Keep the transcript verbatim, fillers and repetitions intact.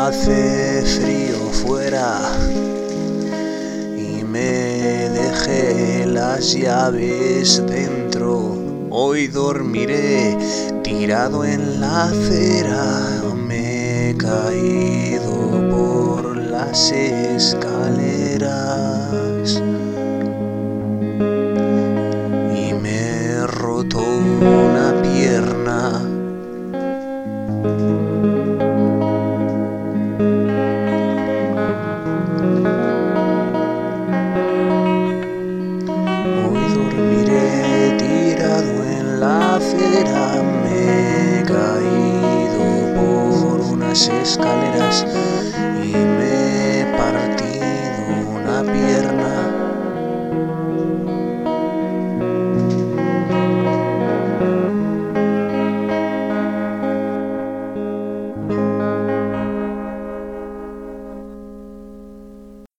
Hace frío fuera y me dejé las llaves dentro. Hoy dormiré tirado en la acera. Me he caído por las escaleras.